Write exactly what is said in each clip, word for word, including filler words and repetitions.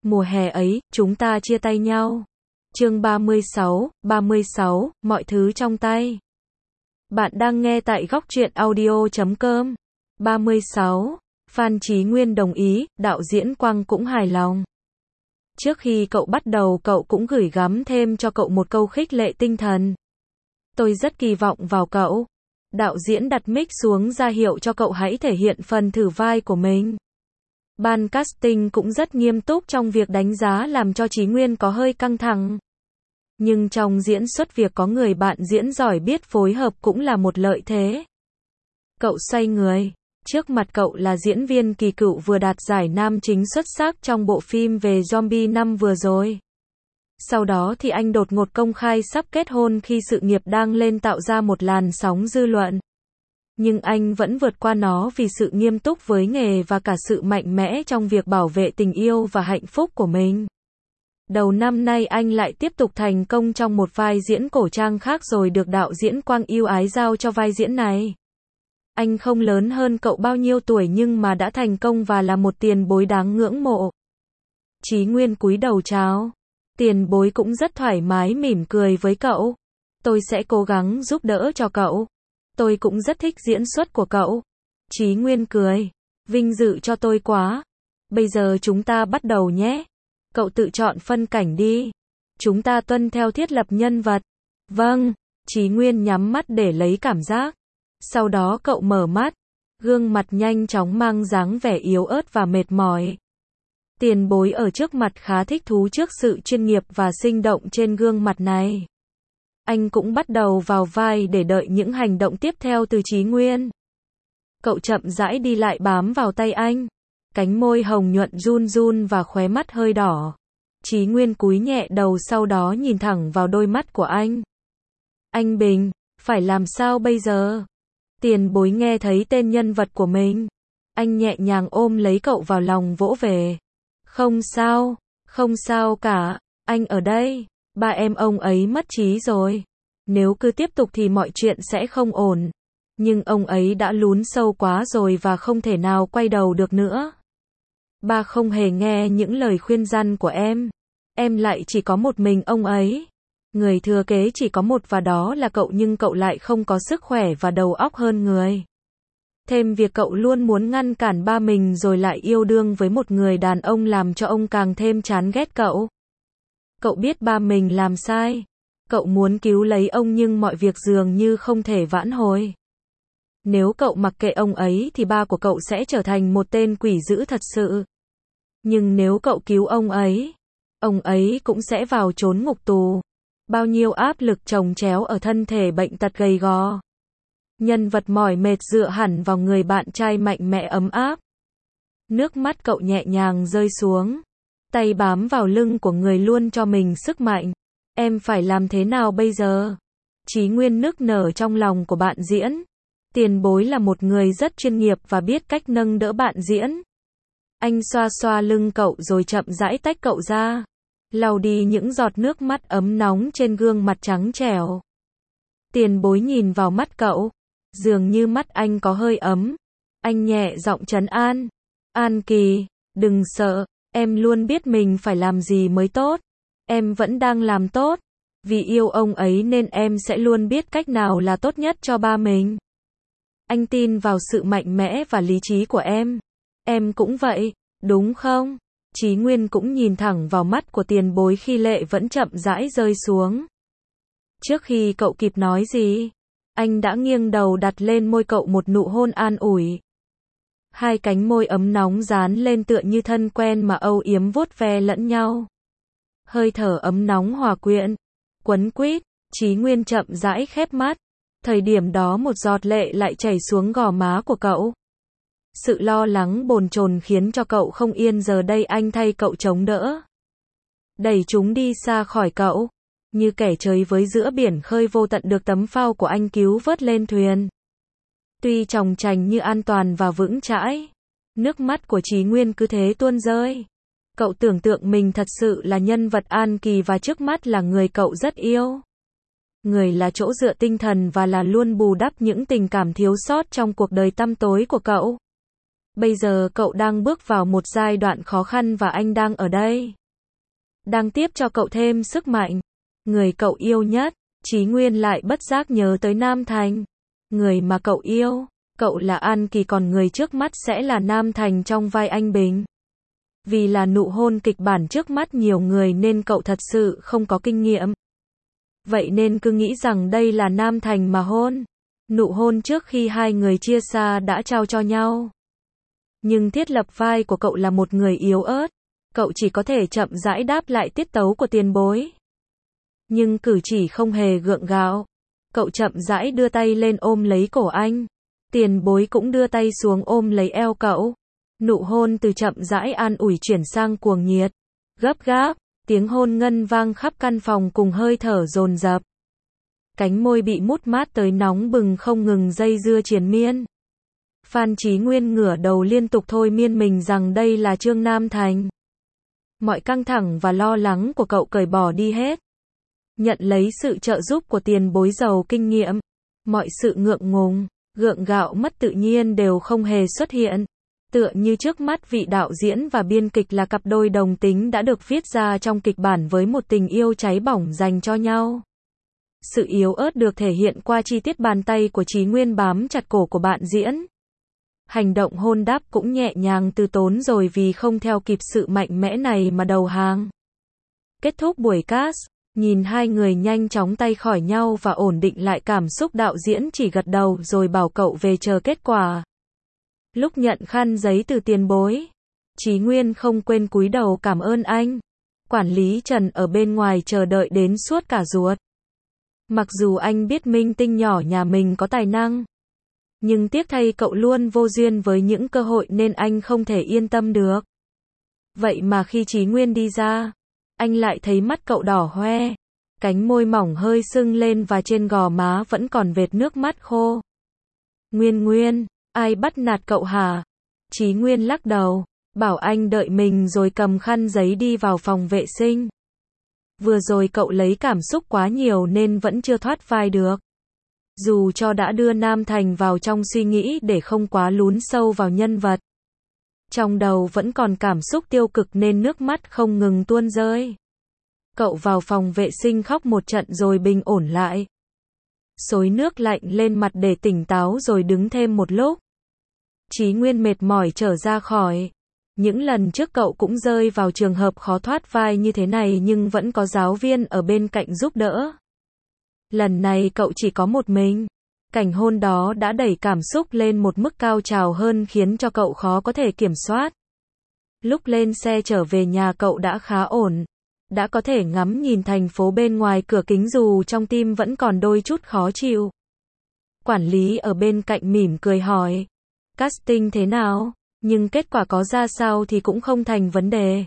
Mùa hè ấy, chúng ta chia tay nhau. Chương ba mươi sáu, ba mươi sáu, mọi thứ trong tay. Bạn đang nghe tại góc truyện audio chấm com. ba mươi sáu. Phan Chí Nguyên đồng ý, đạo diễn Quang cũng hài lòng. Trước khi cậu bắt đầu cậu cũng gửi gắm thêm cho cậu một câu khích lệ tinh thần. Tôi rất kỳ vọng vào cậu. Đạo diễn đặt mic xuống ra hiệu cho cậu hãy thể hiện phần thử vai của mình. Ban casting cũng rất nghiêm túc trong việc đánh giá làm cho Chí Nguyên có hơi căng thẳng. Nhưng trong diễn xuất việc có người bạn diễn giỏi biết phối hợp cũng là một lợi thế. Cậu xoay người. Trước mặt cậu là diễn viên kỳ cựu vừa đạt giải nam chính xuất sắc trong bộ phim về zombie năm vừa rồi. Sau đó thì anh đột ngột công khai sắp kết hôn khi sự nghiệp đang lên tạo ra một làn sóng dư luận. Nhưng anh vẫn vượt qua nó vì sự nghiêm túc với nghề và cả sự mạnh mẽ trong việc bảo vệ tình yêu và hạnh phúc của mình. Đầu năm nay anh lại tiếp tục thành công trong một vai diễn cổ trang khác rồi được đạo diễn Quang yêu ái giao cho vai diễn này. Anh không lớn hơn cậu bao nhiêu tuổi nhưng mà đã thành công và là một tiền bối đáng ngưỡng mộ. Chí Nguyên cúi đầu chào. Tiền bối cũng rất thoải mái mỉm cười với cậu. Tôi sẽ cố gắng giúp đỡ cho cậu. Tôi cũng rất thích diễn xuất của cậu. Chí Nguyên cười. Vinh dự cho tôi quá. Bây giờ chúng ta bắt đầu nhé. Cậu tự chọn phân cảnh đi. Chúng ta tuân theo thiết lập nhân vật. Vâng. Chí Nguyên nhắm mắt để lấy cảm giác. Sau đó cậu mở mắt. Gương mặt nhanh chóng mang dáng vẻ yếu ớt và mệt mỏi. Tiền bối ở trước mặt khá thích thú trước sự chuyên nghiệp và sinh động trên gương mặt này. Anh cũng bắt đầu vào vai để đợi những hành động tiếp theo từ Chí Nguyên. Cậu chậm rãi đi lại bám vào tay anh. Cánh môi hồng nhuận run run và khóe mắt hơi đỏ. Chí Nguyên cúi nhẹ đầu sau đó nhìn thẳng vào đôi mắt của anh. Anh Bình, phải làm sao bây giờ? Tiền bối nghe thấy tên nhân vật của mình. Anh nhẹ nhàng ôm lấy cậu vào lòng vỗ về. Không sao, không sao cả, anh ở đây. Ba em ông ấy mất trí rồi. Nếu cứ tiếp tục thì mọi chuyện sẽ không ổn. Nhưng ông ấy đã lún sâu quá rồi và không thể nào quay đầu được nữa. Ba không hề nghe những lời khuyên răn của em. Em lại chỉ có một mình ông ấy. Người thừa kế chỉ có một và đó là cậu nhưng cậu lại không có sức khỏe và đầu óc hơn người. Thêm việc cậu luôn muốn ngăn cản ba mình rồi lại yêu đương với một người đàn ông làm cho ông càng thêm chán ghét cậu. Cậu biết ba mình làm sai. Cậu muốn cứu lấy ông nhưng mọi việc dường như không thể vãn hồi. Nếu cậu mặc kệ ông ấy thì ba của cậu sẽ trở thành một tên quỷ dữ thật sự. Nhưng nếu cậu cứu ông ấy, ông ấy cũng sẽ vào chốn ngục tù. Bao nhiêu áp lực chồng chéo ở thân thể bệnh tật gầy gò. Nhân vật mỏi mệt dựa hẳn vào người bạn trai mạnh mẽ ấm áp. Nước mắt cậu nhẹ nhàng rơi xuống. Tay bám vào lưng của người luôn cho mình sức mạnh. Em phải làm thế nào bây giờ? Chí Nguyên nức nở trong lòng của bạn diễn. Tiền bối là một người rất chuyên nghiệp và biết cách nâng đỡ bạn diễn. Anh xoa xoa lưng cậu rồi chậm rãi tách cậu ra. Lau đi những giọt nước mắt ấm nóng trên gương mặt trắng trẻo. Tiền bối nhìn vào mắt cậu. Dường như mắt anh có hơi ấm. Anh nhẹ giọng trấn an. An Kỳ, đừng sợ. Em luôn biết mình phải làm gì mới tốt. Em vẫn đang làm tốt. Vì yêu ông ấy nên em sẽ luôn biết cách nào là tốt nhất cho ba mình. Anh tin vào sự mạnh mẽ và lý trí của em. Em cũng vậy, đúng không? Chí Nguyên cũng nhìn thẳng vào mắt của tiền bối khi lệ vẫn chậm rãi rơi xuống. Trước khi cậu kịp nói gì, anh đã nghiêng đầu đặt lên môi cậu một nụ hôn an ủi. Hai cánh môi ấm nóng dán lên tựa như thân quen mà âu yếm vuốt ve lẫn nhau. Hơi thở ấm nóng hòa quyện, quấn quýt, Chí Nguyên chậm rãi khép mắt. Thời điểm đó một giọt lệ lại chảy xuống gò má của cậu. Sự lo lắng bồn chồn khiến cho cậu không yên giờ đây anh thay cậu chống đỡ. Đẩy chúng đi xa khỏi cậu. Như kẻ chơi với giữa biển khơi vô tận được tấm phao của anh cứu vớt lên thuyền. Tuy chòng chành như an toàn và vững chãi. Nước mắt của Chí Nguyên cứ thế tuôn rơi. Cậu tưởng tượng mình thật sự là nhân vật An Kỳ và trước mắt là người cậu rất yêu. Người là chỗ dựa tinh thần và là luôn bù đắp những tình cảm thiếu sót trong cuộc đời tăm tối của cậu. Bây giờ cậu đang bước vào một giai đoạn khó khăn và anh đang ở đây. Đang tiếp cho cậu thêm sức mạnh. Người cậu yêu nhất, Chí Nguyên lại bất giác nhớ tới Nam Thành. Người mà cậu yêu, cậu là An Kỳ còn người trước mắt sẽ là Nam Thành trong vai anh Bình. Vì là nụ hôn kịch bản trước mắt nhiều người nên cậu thật sự không có kinh nghiệm. Vậy nên cứ nghĩ rằng đây là Nam Thành mà hôn. Nụ hôn trước khi hai người chia xa đã trao cho nhau. Nhưng thiết lập vai của cậu là một người yếu ớt. Cậu chỉ có thể chậm rãi đáp lại tiết tấu của tiền bối. Nhưng cử chỉ không hề gượng gạo. Cậu chậm rãi đưa tay lên ôm lấy cổ anh. Tiền bối cũng đưa tay xuống ôm lấy eo cậu. Nụ hôn từ chậm rãi an ủi chuyển sang cuồng nhiệt. Gấp gáp, tiếng hôn ngân vang khắp căn phòng cùng hơi thở dồn dập. Cánh môi bị mút mát tới nóng bừng không ngừng dây dưa triền miên. Phan Chí Nguyên ngửa đầu liên tục thôi miên mình rằng đây là Trương Nam Thành. Mọi căng thẳng và lo lắng của cậu cởi bỏ đi hết. Nhận lấy sự trợ giúp của tiền bối giàu kinh nghiệm. Mọi sự ngượng ngùng, gượng gạo mất tự nhiên đều không hề xuất hiện. Tựa như trước mắt vị đạo diễn và biên kịch là cặp đôi đồng tính đã được viết ra trong kịch bản với một tình yêu cháy bỏng dành cho nhau. Sự yếu ớt được thể hiện qua chi tiết bàn tay của Chí Nguyên bám chặt cổ của bạn diễn. Hành động hôn đáp cũng nhẹ nhàng từ tốn rồi vì không theo kịp sự mạnh mẽ này mà đầu hàng. Kết thúc buổi cast, nhìn hai người nhanh chóng tay khỏi nhau và ổn định lại cảm xúc, đạo diễn chỉ gật đầu rồi bảo cậu về chờ kết quả. Lúc nhận khăn giấy từ tiền bối, Chí Nguyên không quên cúi đầu cảm ơn anh. Quản lý Trần ở bên ngoài chờ đợi đến suốt cả ruột. Mặc dù anh biết minh tinh nhỏ nhà mình có tài năng, nhưng tiếc thay cậu luôn vô duyên với những cơ hội nên anh không thể yên tâm được. Vậy mà khi Chí Nguyên đi ra, anh lại thấy mắt cậu đỏ hoe, cánh môi mỏng hơi sưng lên và trên gò má vẫn còn vệt nước mắt khô. Nguyên Nguyên, ai bắt nạt cậu hả? Chí Nguyên lắc đầu, bảo anh đợi mình rồi cầm khăn giấy đi vào phòng vệ sinh. Vừa rồi cậu lấy cảm xúc quá nhiều nên vẫn chưa thoát vai được. Dù cho đã đưa Nam Thành vào trong suy nghĩ để không quá lún sâu vào nhân vật, trong đầu vẫn còn cảm xúc tiêu cực nên nước mắt không ngừng tuôn rơi. Cậu vào phòng vệ sinh khóc một trận rồi bình ổn lại. Xối nước lạnh lên mặt để tỉnh táo rồi đứng thêm một lúc. Chí Nguyên mệt mỏi trở ra khỏi. Những lần trước cậu cũng rơi vào trường hợp khó thoát vai như thế này nhưng vẫn có giáo viên ở bên cạnh giúp đỡ. Lần này cậu chỉ có một mình. Cảnh hôn đó đã đẩy cảm xúc lên một mức cao trào hơn khiến cho cậu khó có thể kiểm soát. Lúc lên xe trở về nhà cậu đã khá ổn. Đã có thể ngắm nhìn thành phố bên ngoài cửa kính dù trong tim vẫn còn đôi chút khó chịu. Quản lý ở bên cạnh mỉm cười hỏi. Casting thế nào? Nhưng kết quả có ra sao thì cũng không thành vấn đề.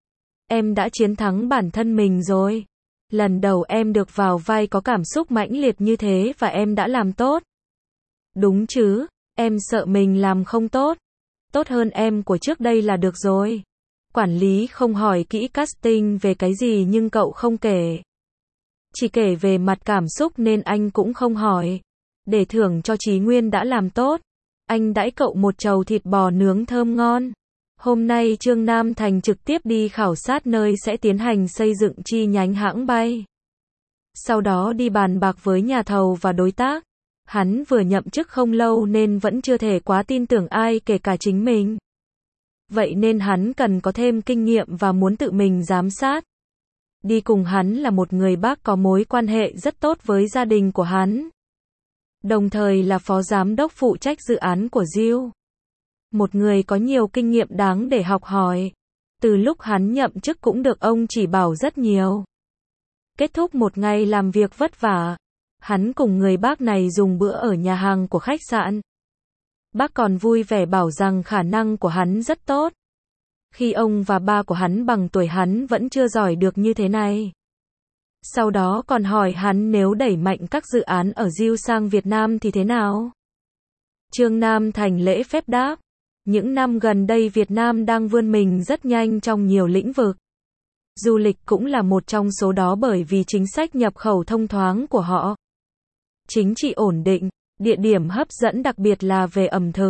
Em đã chiến thắng bản thân mình rồi. Lần đầu em được vào vai có cảm xúc mãnh liệt như thế và em đã làm tốt. Đúng chứ, em sợ mình làm không tốt. Tốt hơn em của trước đây là được rồi. Quản lý không hỏi kỹ casting về cái gì nhưng cậu không kể. Chỉ kể về mặt cảm xúc nên anh cũng không hỏi. Để thưởng cho Chí Nguyên đã làm tốt, anh đãi cậu một chầu thịt bò nướng thơm ngon. Hôm nay Trương Nam Thành trực tiếp đi khảo sát nơi sẽ tiến hành xây dựng chi nhánh hãng bay. Sau đó đi bàn bạc với nhà thầu và đối tác. Hắn vừa nhậm chức không lâu nên vẫn chưa thể quá tin tưởng ai kể cả chính mình. Vậy nên hắn cần có thêm kinh nghiệm và muốn tự mình giám sát. Đi cùng hắn là một người bác có mối quan hệ rất tốt với gia đình của hắn. Đồng thời là phó giám đốc phụ trách dự án của Diêu. Một người có nhiều kinh nghiệm đáng để học hỏi. Từ lúc hắn nhậm chức cũng được ông chỉ bảo rất nhiều. Kết thúc một ngày làm việc vất vả, hắn cùng người bác này dùng bữa ở nhà hàng của khách sạn. Bác còn vui vẻ bảo rằng khả năng của hắn rất tốt. Khi ông và ba của hắn bằng tuổi hắn vẫn chưa giỏi được như thế này. Sau đó còn hỏi hắn nếu đẩy mạnh các dự án ở Diêu sang Việt Nam thì thế nào? Trương Nam Thành lễ phép đáp. Những năm gần đây Việt Nam đang vươn mình rất nhanh trong nhiều lĩnh vực. Du lịch cũng là một trong số đó bởi vì chính sách nhập khẩu thông thoáng của họ. Chính trị ổn định, địa điểm hấp dẫn đặc biệt là về ẩm thực.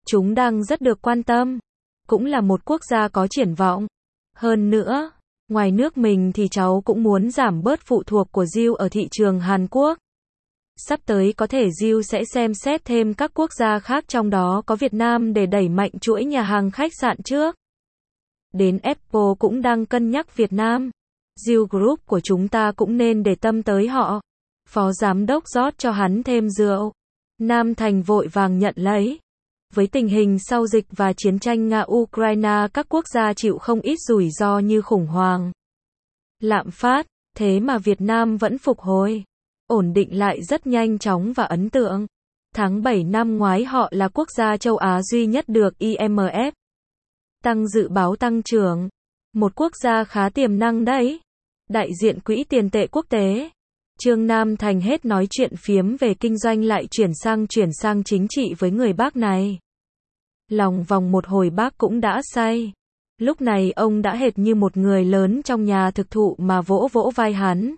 Chúng đang rất được quan tâm. Cũng là một quốc gia có triển vọng. Hơn nữa, ngoài nước mình thì cháu cũng muốn giảm bớt phụ thuộc của Diêu ở thị trường Hàn Quốc. Sắp tới có thể Diêu sẽ xem xét thêm các quốc gia khác trong đó có Việt Nam để đẩy mạnh chuỗi nhà hàng khách sạn trước. Đến Apple cũng đang cân nhắc Việt Nam. Diêu Group của chúng ta cũng nên để tâm tới họ. Phó giám đốc rót cho hắn thêm rượu. Nam Thành vội vàng nhận lấy. Với tình hình sau dịch và chiến tranh Nga-Ukraine, các quốc gia chịu không ít rủi ro như khủng hoảng, lạm phát, thế mà Việt Nam vẫn phục hồi, ổn định lại rất nhanh chóng và ấn tượng. Tháng bảy năm ngoái họ là quốc gia châu Á duy nhất được i em ép tăng dự báo tăng trưởng. Một quốc gia khá tiềm năng đấy. Đại diện Quỹ tiền tệ quốc tế. Trương Nam Thành hết nói chuyện phiếm về kinh doanh lại chuyển sang chuyển sang chính trị với người bác này. Lòng vòng một hồi bác cũng đã say. Lúc này ông đã hệt như một người lớn trong nhà thực thụ mà vỗ vỗ vai hắn.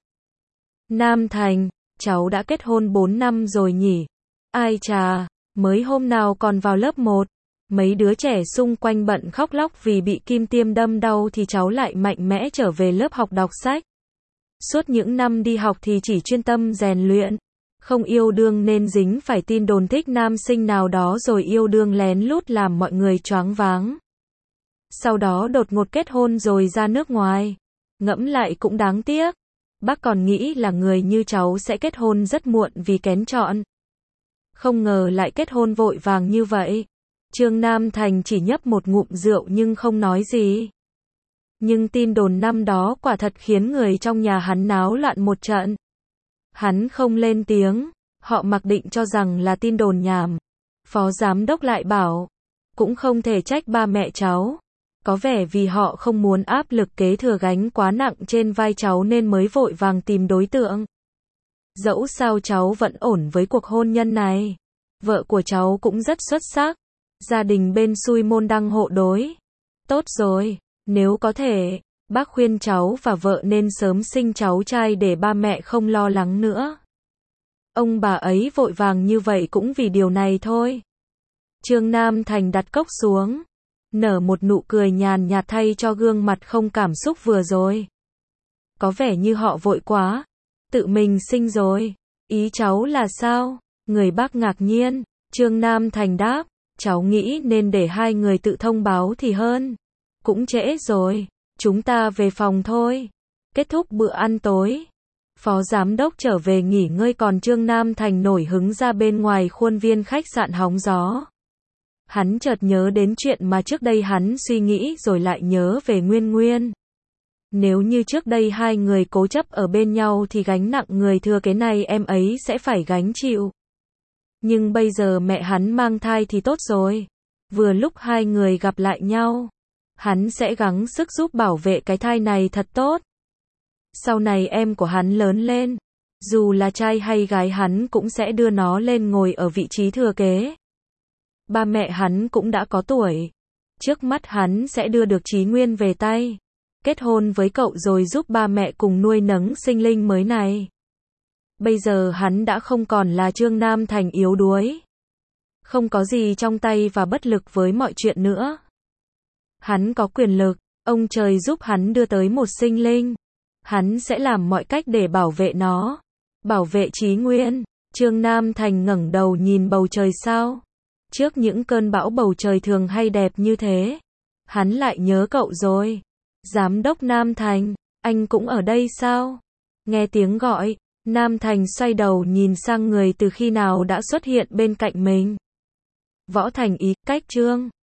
Nam Thành, cháu đã kết hôn bốn năm rồi nhỉ? Ai chà, mới hôm nào còn vào lớp một. Mấy đứa trẻ xung quanh bận khóc lóc vì bị kim tiêm đâm đau thì cháu lại mạnh mẽ trở về lớp học đọc sách. Suốt những năm đi học thì chỉ chuyên tâm rèn luyện. Không yêu đương nên dính phải tin đồn thích nam sinh nào đó rồi yêu đương lén lút làm mọi người choáng váng. Sau đó đột ngột kết hôn rồi ra nước ngoài. Ngẫm lại cũng đáng tiếc. Bác còn nghĩ là người như cháu sẽ kết hôn rất muộn vì kén chọn. Không ngờ lại kết hôn vội vàng như vậy. Trương Nam Thành chỉ nhấp một ngụm rượu nhưng không nói gì. Nhưng tin đồn năm đó quả thật khiến người trong nhà hắn náo loạn một trận. Hắn không lên tiếng, họ mặc định cho rằng là tin đồn nhảm. Phó giám đốc lại bảo, cũng không thể trách ba mẹ cháu. Có vẻ vì họ không muốn áp lực kế thừa gánh quá nặng trên vai cháu nên mới vội vàng tìm đối tượng. Dẫu sao cháu vẫn ổn với cuộc hôn nhân này. Vợ của cháu cũng rất xuất sắc. Gia đình bên xui môn đăng hộ đối. Tốt rồi, nếu có thể, bác khuyên cháu và vợ nên sớm sinh cháu trai để ba mẹ không lo lắng nữa. Ông bà ấy vội vàng như vậy cũng vì điều này thôi. Trương Nam Thành đặt cốc xuống, nở một nụ cười nhàn nhạt thay cho gương mặt không cảm xúc vừa rồi. Có vẻ như họ vội quá, tự mình sinh rồi. Ý cháu là sao? Người bác ngạc nhiên. Trương Nam Thành đáp, cháu nghĩ nên để hai người tự thông báo thì hơn. Cũng trễ rồi, chúng ta về phòng thôi. Kết thúc bữa ăn tối, phó giám đốc trở về nghỉ ngơi còn Trương Nam Thành nổi hứng ra bên ngoài khuôn viên khách sạn hóng gió. Hắn chợt nhớ đến chuyện mà trước đây hắn suy nghĩ rồi lại nhớ về Nguyên Nguyên. Nếu như trước đây hai người cố chấp ở bên nhau thì gánh nặng người thừa kế này em ấy sẽ phải gánh chịu. Nhưng bây giờ mẹ hắn mang thai thì tốt rồi. Vừa lúc hai người gặp lại nhau, hắn sẽ gắng sức giúp bảo vệ cái thai này thật tốt. Sau này em của hắn lớn lên, dù là trai hay gái hắn cũng sẽ đưa nó lên ngồi ở vị trí thừa kế. Ba mẹ hắn cũng đã có tuổi. Trước mắt hắn sẽ đưa được Chí Nguyên về tay. Kết hôn với cậu rồi giúp ba mẹ cùng nuôi nấng sinh linh mới này. Bây giờ hắn đã không còn là Trương Nam Thành yếu đuối. Không có gì trong tay và bất lực với mọi chuyện nữa. Hắn có quyền lực, ông trời giúp hắn đưa tới một sinh linh. Hắn sẽ làm mọi cách để bảo vệ nó. Bảo vệ Chí Nguyên. Trương Nam Thành ngẩng đầu nhìn bầu trời sao. Trước những cơn bão bầu trời thường hay đẹp như thế. Hắn lại nhớ cậu rồi. Giám đốc Nam Thành, anh cũng ở đây sao? Nghe tiếng gọi, Nam Thành xoay đầu nhìn sang người từ khi nào đã xuất hiện bên cạnh mình. Võ Thành Ý, cách Trương